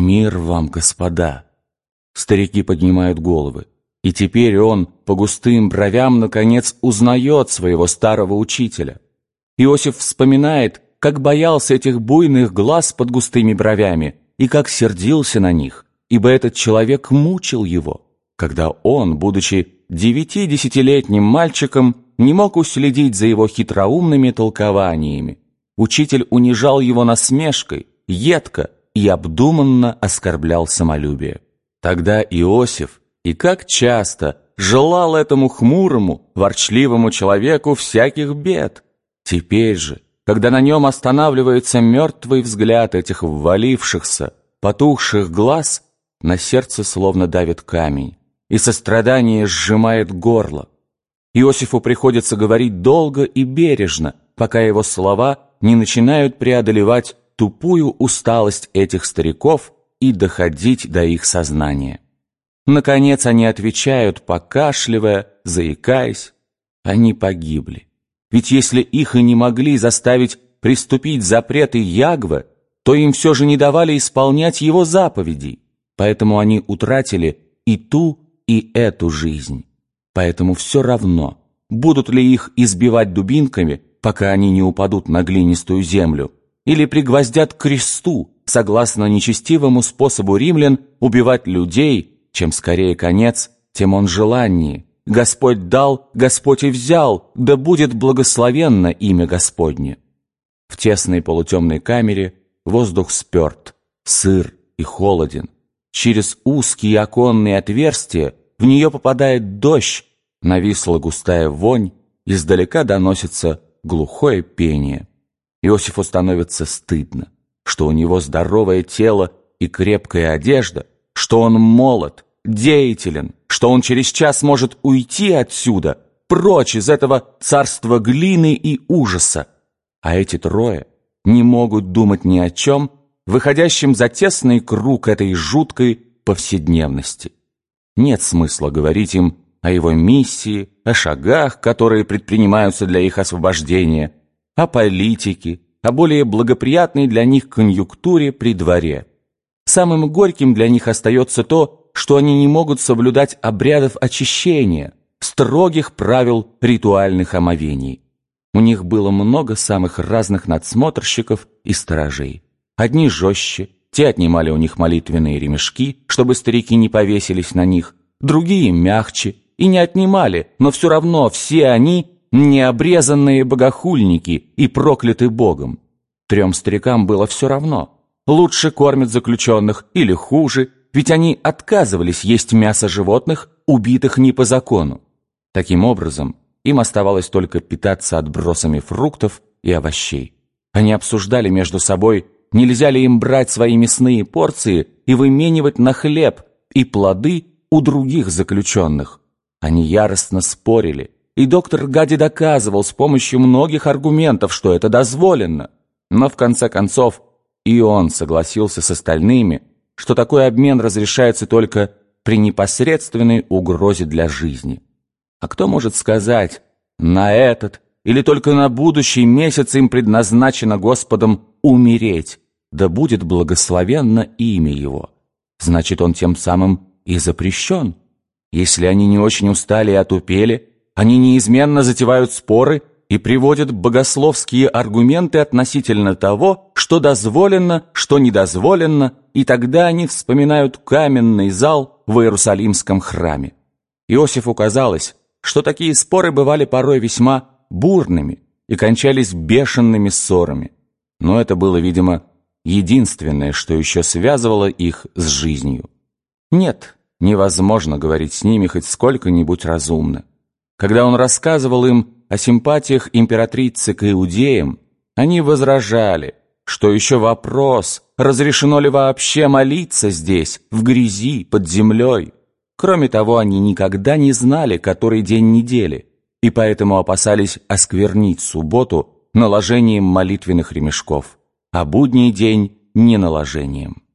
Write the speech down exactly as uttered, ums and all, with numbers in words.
«Мир вам, господа!» Старики поднимают головы, и теперь он по густым бровям наконец узнает своего старого учителя. Иосиф вспоминает, как боялся этих буйных глаз под густыми бровями и как сердился на них, ибо этот человек мучил его, когда он, будучи девяти-десятилетним мальчиком, не мог уследить за его хитроумными толкованиями. Учитель унижал его насмешкой, едко и обдуманно оскорблял самолюбие. Тогда Иосиф, и как часто, желал этому хмурому, ворчливому человеку всяких бед. Теперь же, когда на нем останавливается мертвый взгляд этих ввалившихся, потухших глаз, на сердце словно давит камень, и сострадание сжимает горло. Иосифу приходится говорить долго и бережно, пока его слова не начинают преодолевать тупую усталость этих стариков и доходить до их сознания. Наконец они отвечают, покашливая, заикаясь: они погибли. Ведь если их и не могли заставить приступить запреты Ягве, то им все же не давали исполнять его заповедей, поэтому они утратили и ту, и эту жизнь. Поэтому все равно, будут ли их избивать дубинками, пока они не упадут на глинистую землю, или пригвоздят к кресту, согласно нечестивому способу римлян убивать людей, чем скорее конец, тем он желаннее. Господь дал, Господь и взял, да будет благословенно имя Господне. В тесной полутемной камере воздух спёрт, сыр и холоден. Через узкие оконные отверстия в нее попадает дождь, нависла густая вонь, издалека доносится глухое пение. Иосифу становится стыдно, что у него здоровое тело и крепкая одежда, что он молод, деятелен, что он через час может уйти отсюда, прочь из этого царства глины и ужаса. А эти трое не могут думать ни о чем, выходящем за тесный круг этой жуткой повседневности. Нет смысла говорить им о его миссии, о шагах, которые предпринимаются для их освобождения, о политике, о более благоприятной для них конъюнктуре при дворе. Самым горьким для них остается то, что они не могут соблюдать обрядов очищения, строгих правил ритуальных омовений. У них было много самых разных надсмотрщиков и сторожей. Одни жестче, те отнимали у них молитвенные ремешки, чтобы старики не повесились на них, другие мягче и не отнимали, но все равно все они необрезанные богохульники и прокляты Богом. Трем старикам было все равно, лучше кормят заключенных или хуже, ведь они отказывались есть мясо животных, убитых не по закону. Таким образом, им оставалось только питаться отбросами фруктов и овощей. Они обсуждали между собой, нельзя ли им брать свои мясные порции и выменивать на хлеб и плоды у других заключенных. Они яростно спорили, и доктор Гади доказывал с помощью многих аргументов, что это дозволено. Но в конце концов и он согласился с остальными, что такой обмен разрешается только при непосредственной угрозе для жизни. А кто может сказать, на этот или только на будущий месяц им предназначено Господом умереть, да будет благословенно имя Его? Значит, он тем самым и запрещен. Если они не очень устали и отупели, они неизменно затевают споры и приводят богословские аргументы относительно того, что дозволено, что недозволено, и тогда они вспоминают каменный зал в Иерусалимском храме. Иосифу казалось, что такие споры бывали порой весьма бурными и кончались бешеными ссорами. Но это было, видимо, единственное, что еще связывало их с жизнью. Нет, невозможно говорить с ними хоть сколько-нибудь разумно. Когда он рассказывал им о симпатиях императрицы к иудеям, они возражали, что еще вопрос, разрешено ли вообще молиться здесь, в грязи, под землей. Кроме того, они никогда не знали, который день недели, и поэтому опасались осквернить субботу наложением молитвенных ремешков, а будний день – не наложением.